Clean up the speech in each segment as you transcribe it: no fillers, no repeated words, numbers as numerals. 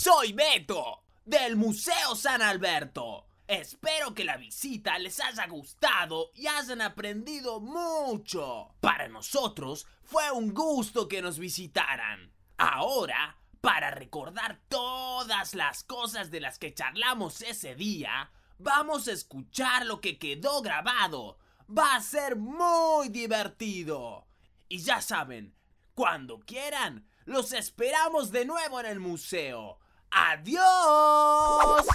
Soy Beto, del Museo San Alberto. Espero que la visita les haya gustado y hayan aprendido mucho. Para nosotros fue un gusto que nos visitaran. Ahora, para recordar todas las cosas de las que charlamos ese día, vamos a escuchar lo que quedó grabado. Va a ser muy divertido. Y ya saben, cuando quieran, los esperamos de nuevo en el museo. ¡Adiós!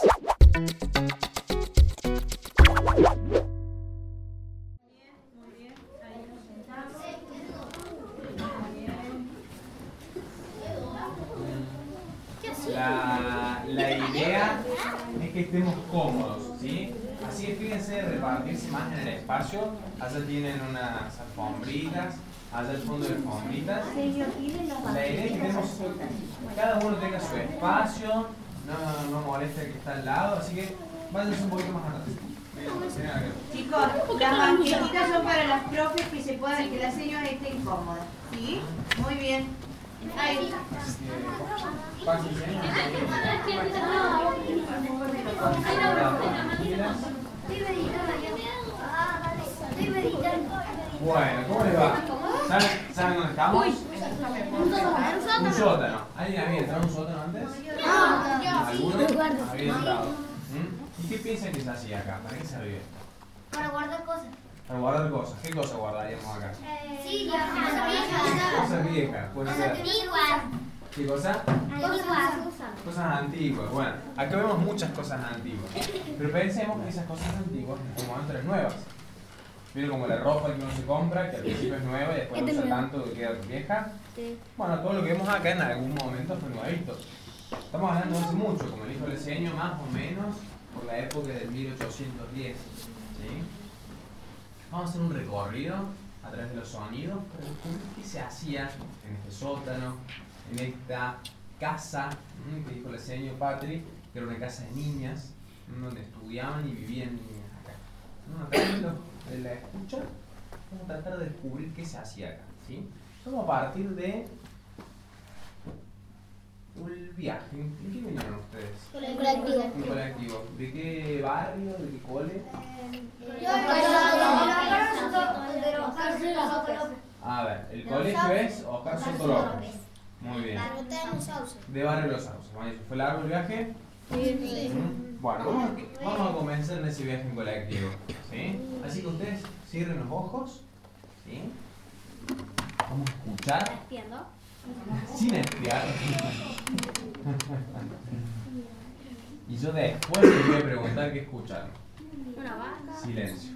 La idea es que estemos cómodos, ¿sí? Así que fíjense de repartirse más en el espacio. Allá tienen unas alfombritas, allá al fondo de alfombritas. La idea es que cada uno tenga su espacio, no moleste el que está al lado, así que váyanse un poquito más atrás. Chicos, las banquetitas son para las profes que las señoras estén cómodas, ¿sí? Muy bien. Ahí. Bueno, ¿cómo les va? ¿Saben dónde estamos? Un sótano. ¿Alguien había entrado a un sótano antes? ¿Alguno? Había entrado. ¿Y qué piensan que se hacía acá? ¿Para qué servía? Para guardar cosas. Para guardar cosas. ¿Qué cosas guardaríamos acá? Sí, cosas viejas. Cosas viejas, puede ser. Antiguas. ¿Qué cosa? Cosas antiguas. Bueno, acá vemos muchas cosas antiguas. Pero pensemos que esas cosas antiguas en este momento eran nuevas. ¿Vieron como la ropa que uno se compra, que al principio es nueva y después no usa tanto que queda vieja? Sí. Bueno, todo lo que vemos acá en algún momento fue nuevito. Estamos hablando de hace mucho, como dijo el señor, más o menos por la época del 1810. ¿Sí? Vamos a hacer un recorrido a través de los sonidos para descubrir qué se hacía en este sótano, en esta casa que dijo el señor Patri, que era una casa de niñas, donde estudiaban y vivían niñas acá. Acá de la escucha, vamos a tratar de descubrir qué se hacía acá. ¿Sí? Vamos a partir de un viaje. ¿En qué vinieron ustedes? Colectivo. Un colectivo. ¿De qué barrio? ¿De qué cole? A ver, el colegio es Oscar Soto López. Muy bien. De Barrio Los Sauces. ¿Fue largo el viaje? Sí. Bueno, vamos a comenzar en ese viaje en colectivo. ¿Sí? Así que ustedes cierren los ojos. ¿Sí? Vamos a escuchar. Sin espiar. Y yo después les voy a preguntar qué escucharon. Una vaca. Silencio.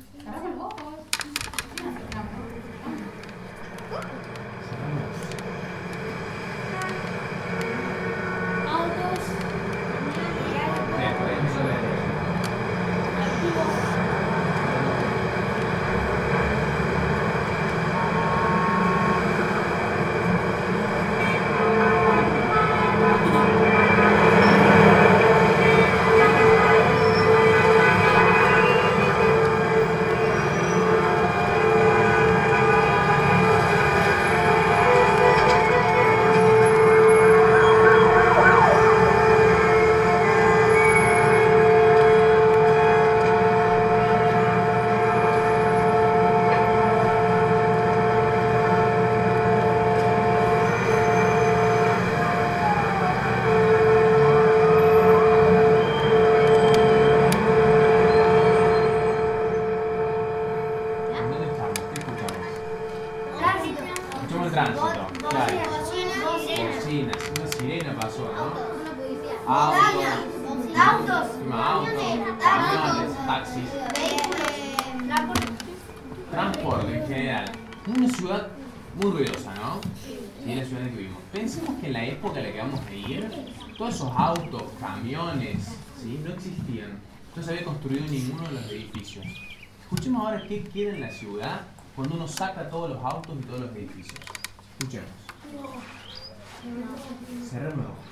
Autos. Bien, por ahí yo les digo. Transporte en general. Es una ciudad muy ruidosa, ¿no? Sí, la ciudad en la que vivimos. Pensemos que en la época en la que vamos a ir, todos esos autos, camiones, ¿sí? No existían. No se había construido ninguno de los edificios. Escuchemos ahora qué queda en la ciudad cuando uno saca todos los autos y todos los edificios. Escuchemos. Cerremos los ojos.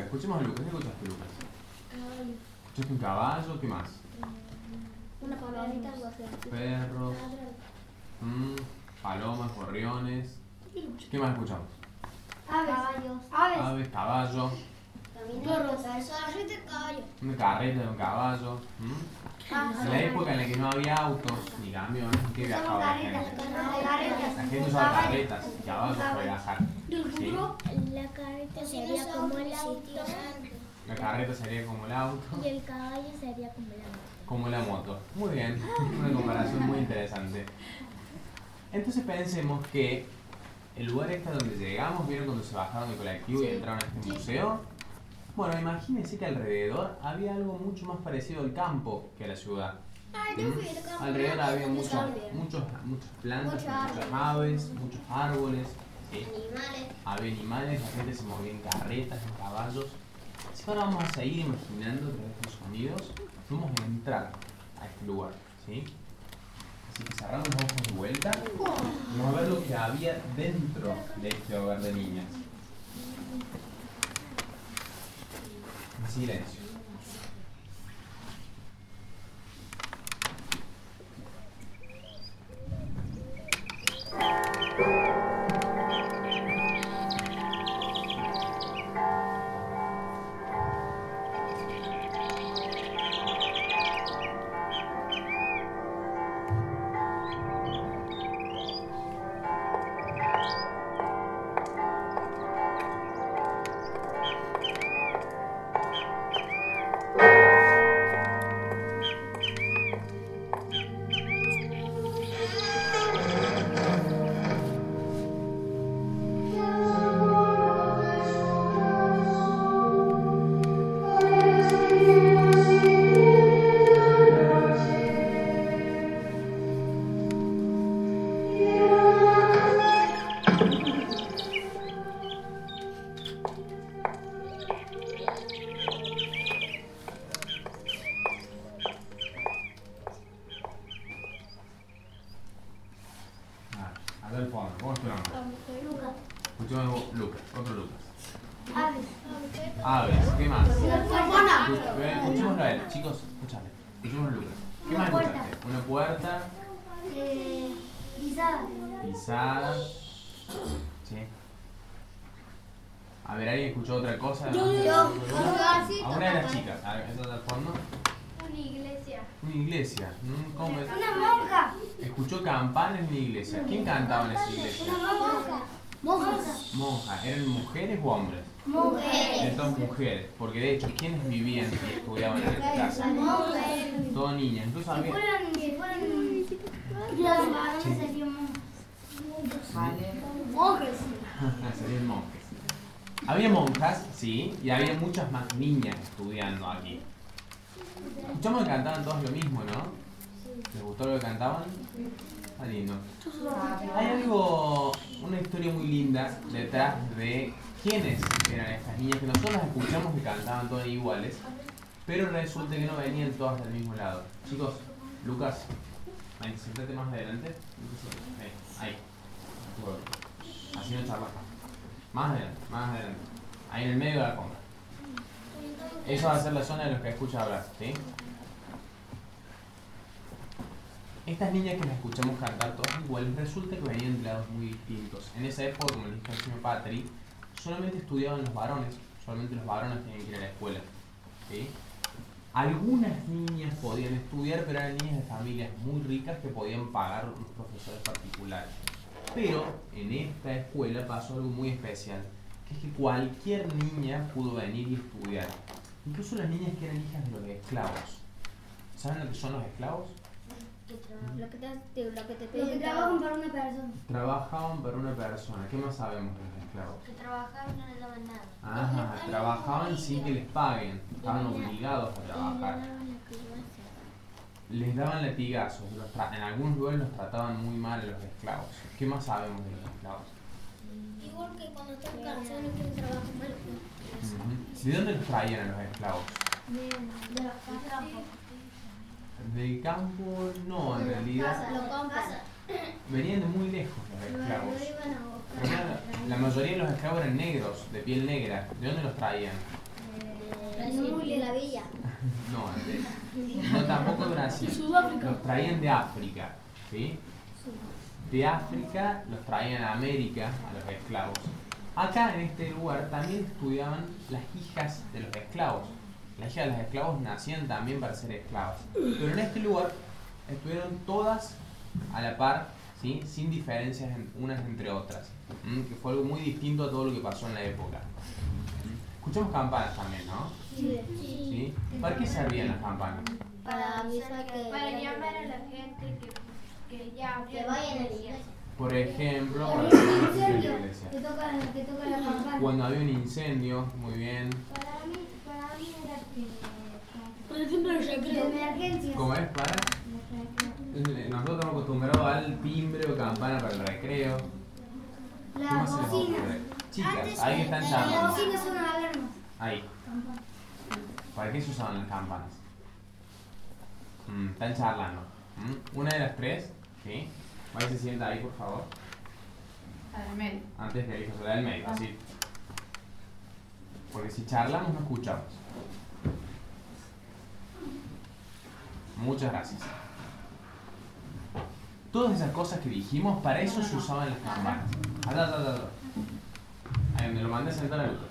Escuchemos a Lucas. ¿Qué escuchaste, Lucas? Caballo. ¿Escuchaste un caballo? ¿Qué más? Una palomita, algo así. Perros, palomas, gorriones. ¿Qué más escuchamos? Caballos. Aves, caballo, Perros. Carreta de caballo. una carreta de un caballo. En la época en la que no había autos ni camiones, ¿qué viajaba la gente? La gente usaba carretas y caballos para viajar. ¿Sí? La carreta sería como el sitio. La carreta sería como el auto, Y el caballo sería como la moto. como la moto. Muy bien, una comparación muy interesante. Entonces pensemos que el lugar este donde llegamos, ¿vieron cuando se bajaron del colectivo y entraron a este museo? Bueno, imagínense que alrededor había algo mucho más parecido al campo que a la ciudad. Alrededor había muchas plantas, muchas aves, muchos árboles. ¿Sí? Había animales, la gente se movía en carretas, en caballos. Así que ahora vamos a seguir imaginando a través de estos sonidos. Vamos a entrar a este lugar. ¿Sí? Así que cerramos los ojos de vuelta y vamos a ver lo que había dentro de este hogar de niñas. En silencio. Allá al fondo, ¿cómo es tu nombre? Escuchemos Lucas, otro Lucas. Aves, ¿qué más? Escuchémoslo a él, chicos, escuchame. Escuchemos a Lucas. ¿Qué más escuchaste? Una puerta. Pisada. Sí. A ver, ¿alguien escuchó otra cosa? A una de las chicas. A ver, ¿eso de al fondo? Una iglesia. Una iglesia. ¿Cómo es? Una monja. Escuchó campanas en una iglesia. ¿Quién cantaba en esa iglesia? Monjas. Monjas. ¿Eran mujeres o hombres? Mujeres. Entonces mujeres. Porque de hecho, ¿quiénes vivían y estudiaban en esta casa? Mujeres. Todas niñas. Incluso había... Si fueran los varones serían monjes. Serían monjes. Había monjas, sí, y había muchas más niñas estudiando aquí. Escuchamos que cantaban todos lo mismo, ¿no? ¿Les gustó lo que cantaban? Está lindo. Hay algo, una historia muy linda detrás de quiénes eran estas niñas que nosotros escuchamos que cantaban todas iguales, pero resulta que no venían todas del mismo lado. Chicos, Lucas, ven, sentate más adelante. Ahí. Así no charlas. Más adelante, más adelante. Ahí en el medio de la compra. Esa va a ser la zona de los que escucha hablar, ¿sí? Estas niñas que las escuchamos cantar todas iguales, resulta que venían de lados muy distintos. En esa época, como le dijo el señor Patri, solamente estudiaban los varones, solamente los varones tenían que ir a la escuela, ¿sí? Algunas niñas podían estudiar, pero eran niñas de familias muy ricas que podían pagar unos profesores particulares. Pero en esta escuela pasó algo muy especial, que es que cualquier niña pudo venir y estudiar. Incluso las niñas que eran hijas de los esclavos. ¿Saben lo que son los esclavos? Lo que te piden trabajan para una persona. Trabajaban para una persona. ¿Qué más sabemos de los esclavos? Que trabajaban no le daban nada. Ajá, trabajaban sin que les paguen. Estaban obligados a trabajar. Les daban latigazos. En algunos lugares los trataban muy mal a los esclavos. ¿Qué más sabemos de los esclavos? Igual que cuando están cansados no quieren trabajar mal. ¿De dónde los traían a los esclavos? De los campos. Del campo, no, en realidad. Lo compran. Venían de muy lejos los esclavos. La mayoría de los esclavos eran negros, de piel negra. ¿De dónde los traían? No, tampoco de Brasil. Los traían de África, ¿sí? De África los traían a América, a los esclavos. Acá en este lugar también estudiaban las hijas de los esclavos. Las hijas de los esclavos nacían también para ser esclavas. Pero en este lugar estuvieron todas a la par, ¿sí? Sin diferencias unas entre otras, que fue algo muy distinto a todo lo que pasó en la época. Escuchamos campanas también, ¿no? Sí. ¿Para qué servían las campanas? Para avisar Para llamar a la gente que ya que vayan a la iglesia. Por ejemplo, Para cuando un había un incendio, iglesia. que toca la campana. Cuando había un incendio, muy bien. Para mí era Por ejemplo, el de recreo. emergencia. ¿Cómo es? Para. Nosotros estamos acostumbrados al timbre o campana para el recreo. ¿Qué La más se les bocina. ocurre? Chicas, ahí que están La charlando. bocina son alarmas. Ahí. ¿Para qué se usaban las campanas? Están charlando. Una de las tres, ¿sí? Vaya y se sienta ahí, por favor. al medio. Antes que elijas la del medio, así. Porque si charlamos no escuchamos. Muchas gracias. Todas esas cosas que dijimos, para eso se usaban las campanas. Ahí me lo mandé a sentar a Lucas.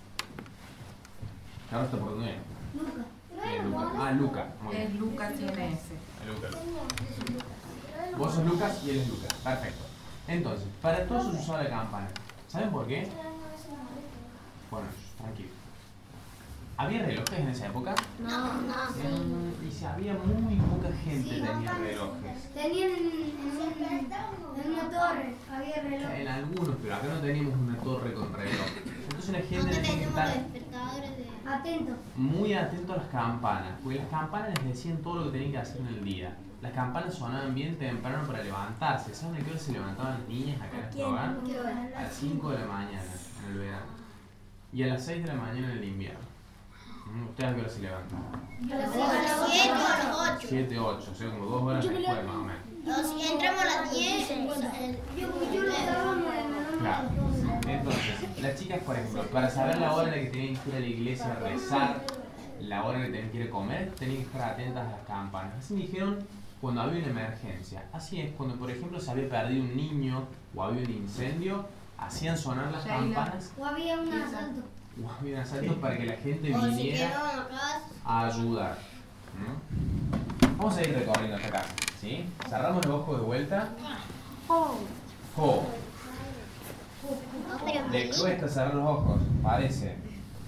¿Qué ahora está por dónde? Nunca. Luca. Muy bien. Es Lucas, tiene ese. Lucas. Vos sos Lucas y él es Lucas. Perfecto. Entonces, para todo eso se usaba la campana. ¿Saben por qué? Bueno, tranquilo. ¿Había relojes en esa época? No. Y si había muy poca gente tenía relojes. Tenían en una torre, había reloj. En algunos, pero acá no teníamos una torre con reloj. Entonces la gente Acá tenía que tenemos estar despertadores de... Atento. muy atento a las campanas, porque las campanas les decían todo lo que tenían que hacer en el día. Las campanas sonaban bien temprano para levantarse. ¿Saben a qué hora se levantaban las niñas acá en nuestro hogar? ¿Qué hora? A las 5 de la mañana en el verano. Y a las 6 de la mañana en el invierno. ¿Ustedes a qué hora se levantan? A las 7 o a las 8. 7, 8, o sea, como 2 horas después más o menos. Si entramos a las 10, yo lo estaba Claro. Entonces, las chicas, por ejemplo, para saber la hora en la que tenían que ir a la iglesia a rezar, la hora en la que tenían que ir a comer, tenían que estar atentas a las campanas. Así me dijeron cuando había una emergencia. Así es, cuando por ejemplo se había perdido un niño o había un incendio, hacían sonar las campanas o había un asalto. o había un asalto para que la gente O si viniera quedaban acá. a ayudar. Vamos a ir recorriendo esta casa, ¿sí? Cerramos los ojos de vuelta. Le cuesta cerrar los ojos, parece.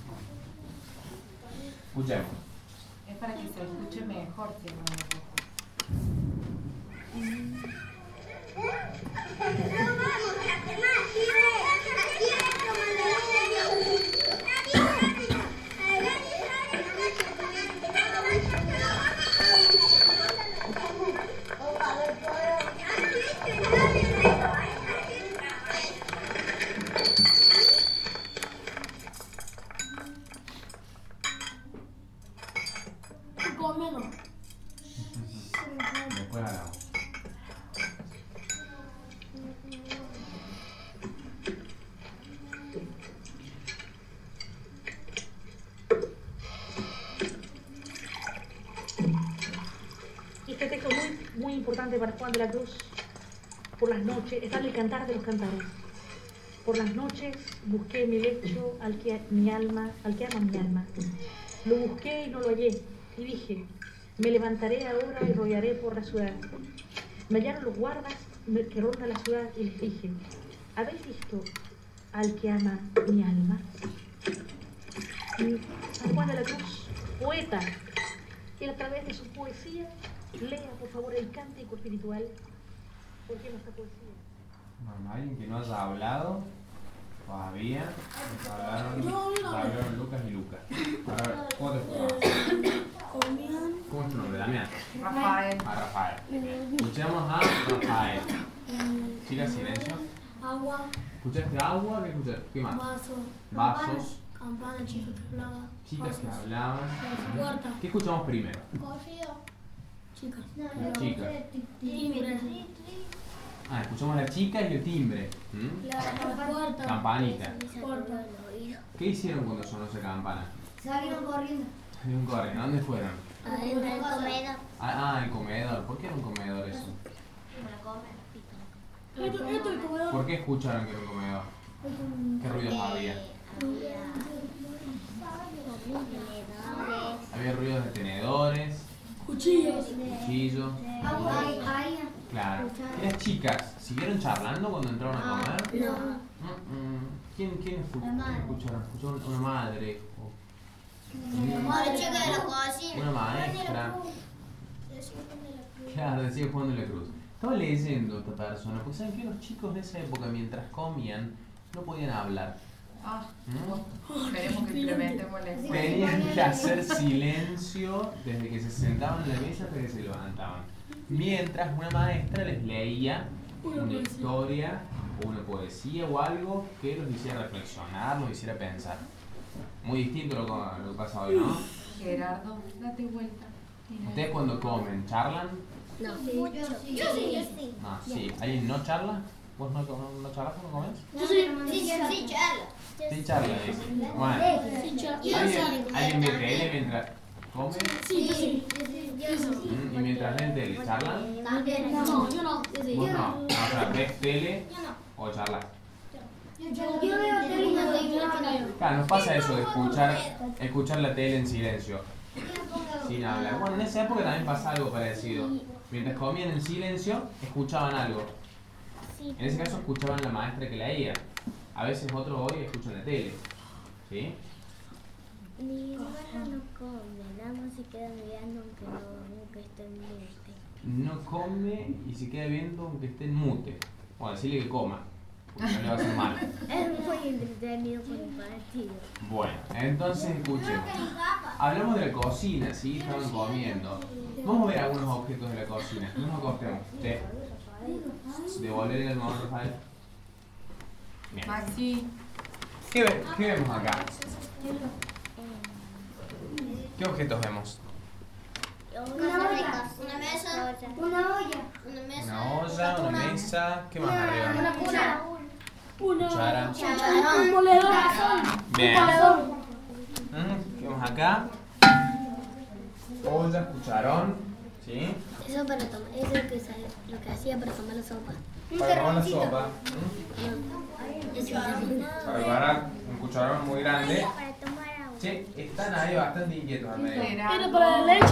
Escuchemos. Es para que se escuche mejor, si no me equivoco. Después hablamos. Este texto es muy importante para Juan de la Cruz. Por las noches, está en el Cantar de los Cantares. Por las noches busqué mi lecho al que ama mi alma. Lo busqué y no lo hallé. Y dije, me levantaré ahora y rodearé por la ciudad. Me hallaron los guardas que rondan la ciudad y les dije, ¿habéis visto al que ama mi alma? San Juan de la Cruz, poeta, que a través de su poesía lea por favor el cántico espiritual. ¿Por qué nuestra poesía? Bueno, alguien que no haya hablado todavía. Hablaron Lucas y Lucas. A ver, ¿cómo te fue? ¿Cómo es tu nombre? Damián. Rafael. A Rafael. Escuchamos a Rafael. Chicas, silencio. Agua, ¿Escuchaste agua? ¿Qué escuchaste? ¿Qué más? vasos, campana, chicas que hablaban, Chicas que hablaban. puerta, ¿Qué escuchamos primero? chicas, Chicas. timbre, Escuchamos a la chica y el timbre. la puerta, Campanita. puerta. ¿Qué hicieron cuando sonó esa campana? Salieron corriendo. Había un coreano. ¿Dónde fueron? En el comedor. El comedor. ¿Por qué era un comedor eso? Esto es el comedor. ¿Por qué escucharon que era un comedor? ¿Qué ruidos había? Había ruidos de tenedores, Cuchillos. cuchillos. Claro. ¿Y las chicas siguieron charlando cuando entraron a comer? No. ¿Quién escucharon? ¿Escucharon una madre? La chica de la cocina. Una maestra. Claro, decía Juan de la Cruz. Estaba leyendo esta persona, porque saben que los chicos de esa época, mientras comían, no podían hablar. Esperemos que implementemos la escuela. Tenían que hacer silencio desde que se sentaban en la mesa hasta que se levantaban. Mientras una maestra les leía una historia o una poesía o algo que los hiciera reflexionar, los hiciera pensar. Muy distinto a lo que pasa hoy, ¿no? Gerardo, date vuelta. Mira. ¿Ustedes cuando comen, charlan? No. Yo sí. No, sí. ¿Alguien no charla? ¿Vos no charlas cuando comes? Sí, charla. Sí, charla, dice. Bueno, ¿alguien ve tele mientras come? Sí. ¿Y mientras ven tele, charlan? No, yo no. ¿Vos no? O sea, ¿ves tele o charlas? Yo veo tele y no tengo. Claro, nos pasa eso de escuchar la tele en silencio, sin hablar. Bueno, en esa época también pasa algo parecido. Mientras comían en silencio, escuchaban algo. En ese caso escuchaban la maestra que leía. A veces otros hoy escuchan la tele. ¿Sí? Mi hermana no come, nada más se queda mirando aunque esté en mute. No come y se queda viendo aunque esté en mute. Bueno, decirle que coma, porque no le va a hacer mal. Es muy entretenido por el partido. Bueno, entonces escuchemos. Hablamos de la cocina, ¿sí? Estaban comiendo. Vamos a ver algunos objetos de la cocina. No nos acostemos. ¿Devolver el almohadón, Rafael? Bien. Maxi, ¿Qué vemos acá? ¿Qué objetos vemos? Una mesa. Una olla. Una olla, una mesa. ¿Qué más arriba? Una cuchara. Cuchara. Un moledor. Bien. ¿Qué vemos acá? Olla, cucharón. ¿Sí? Eso para tomar, eso es lo que hacía para tomar la sopa. Para tomar la sopa. Eso Para preparar un cucharón muy grande. para tomar agua. Sí, están ahí bastante inquietos al medio. Era para la leche.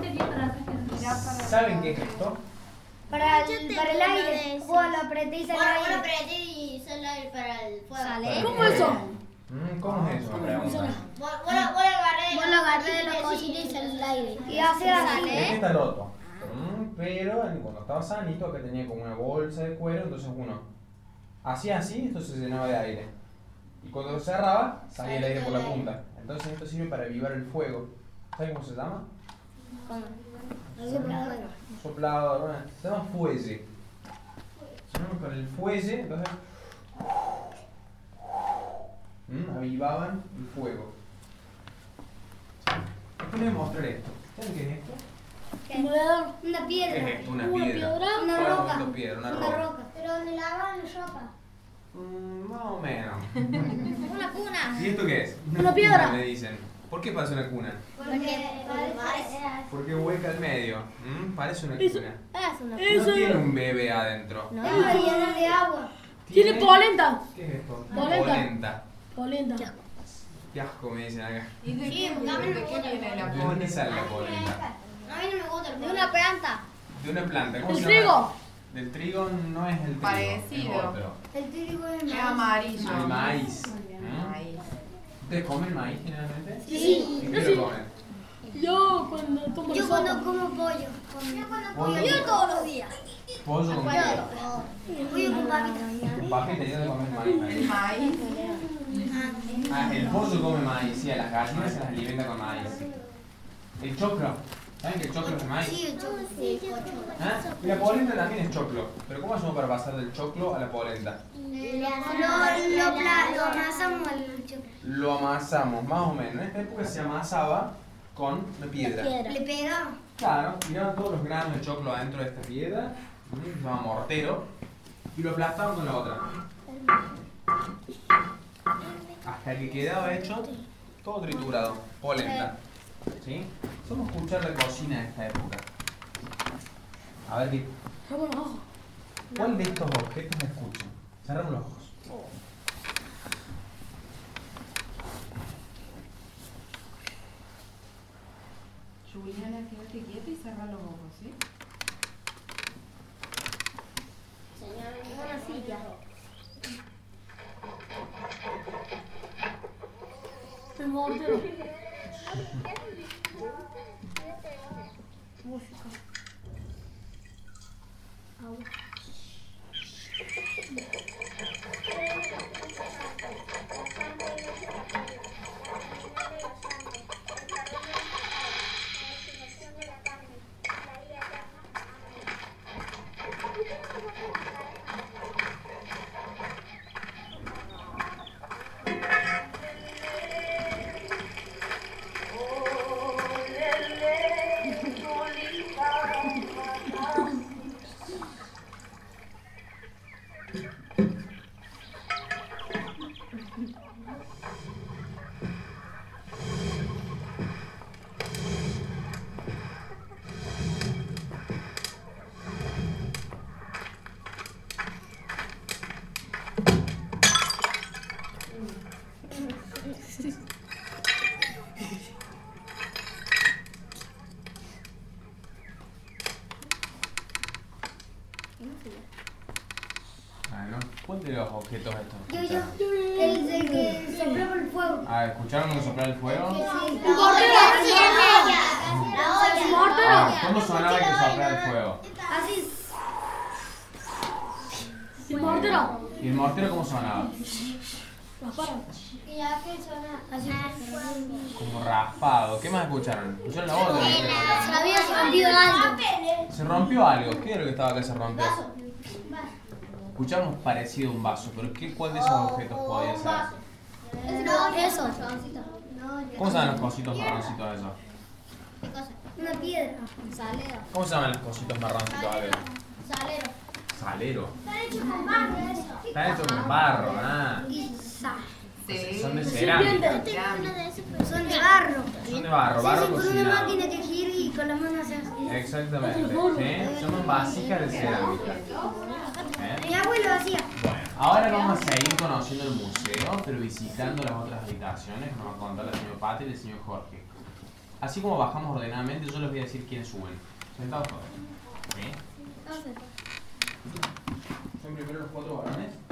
¿Saben qué es esto? Para el aire. Vos lo apreté y sale aire. Vos lo apreté y sale aire para el fuego. ¿Cómo eso? ¿Cómo es eso? Me preguntan. Vos lo agarré de la cosita y sale el aire. Y hace así. Este está roto. Pero cuando estaba sanito, acá tenía como una bolsa de cuero, entonces uno hacía así, esto se llenaba de aire. Y cuando lo cerraba, salía el aire por la punta. Entonces esto sirve para avivar el fuego. ¿Saben cómo se llama? Soplador. Bueno, se llama fuelle. Con el fuelle, entonces avivaban el fuego. Después les voy a mostrar esto. ¿Saben qué es esto? Un moledor. Una ¿Qué piedra. es esto? Una piedra. Una Todo roca. esto piedra, una roca. Pero donde lavaban la ropa. Más o menos. Una cuna. ¿Y esto qué es? Una piedra. Cuna, me dicen. ¿Por qué parece una cuna? Porque hueca al medio. Parece una cuna. Es una No tiene un bebé adentro. No, llena de agua. Tiene polenta. ¿Qué es esto? Polenta. Polenta. Polenta. Qué asco me dicen acá. ¿y de qué viene la ¿De dónde sale la polenta? A mí no me gusta. De una planta. De una planta. ¿Cómo ¿El se trigo? llama? Del trigo no es el trigo. Parecido. Es otro. El trigo es Es amarillo. El maíz. Maíz. ¿Ustedes comen maíz generalmente? Sí. ¿Y qué lo comen? Yo cuando tomo Yo la cuando sopa. como pollo. Pollo. Yo todos los días. Pollo con qué? Pollo con papitas. Papi tenía que comer maíz. El maíz. El pollo come maíz, sí, a las gallinas se las alimenta con maíz. El choclo, ¿saben que el choclo es de maíz? Sí, el chocolate. ¿Ah? Y la polenta también es choclo. Pero ¿cómo hacemos para pasar del choclo a la polenta? Lo amasamos al chocolate. Lo amasamos, más o menos. En esta época se amasaba con una piedra. Le pegamos. Claro, tiraban todos los granos de choclo adentro de esta piedra, que se llama mortero, y lo aplastaban con la otra. Hasta que quedaba hecho todo triturado, polenta. ¿Sí? Somos escuchar la cocina de esta época. A ver, ¿cuál de estos objetos escuchan? Cerramos los ojos. Juliana, quédate quieta y cerra los ojos, ¿sí? Una silla. El mortero. Música. Agua. Bueno, ¿cuál de los objetos estos? El de que soplaba el fuego. Ah, ¿escucharon que soplar el fuego? ¿Cómo sonaba que soplara el fuego? Así. ¿Y el mortero cómo sonaba? Y ya que suena así. Como raspado. ¿Qué más escucharon? ¿Escucharon la voz? Se había rompido algo. Se rompió algo. ¿Qué era lo que estaba acá que se rompió? Escuchamos parecido a un vaso, pero ¿cuál de esos objetos podía ser? Eso. ¿Cómo se llaman los cositos marroncitos esos? Una piedra. Salero. ¿Cómo se llaman los cositos marroncitos esos? Salero. Salero. Están hechos con barro. Están hechos con barro, ah. Sí. Son de cerámica. Son de barro. Son de barro, barro Por una cocinado. máquina que gira y con las manos se hace. Exactamente. ¿Sí? Son vasijas de cerámica. Mi abuelo hacía. Bueno, ahora vamos a seguir conociendo el museo, pero visitando las otras habitaciones que nos va a contar la señora Pati y el señor Jorge. Así como bajamos ordenadamente, yo les voy a decir quiénes suben. Sentados todos. ¿Sí? Son primero los 4 varones.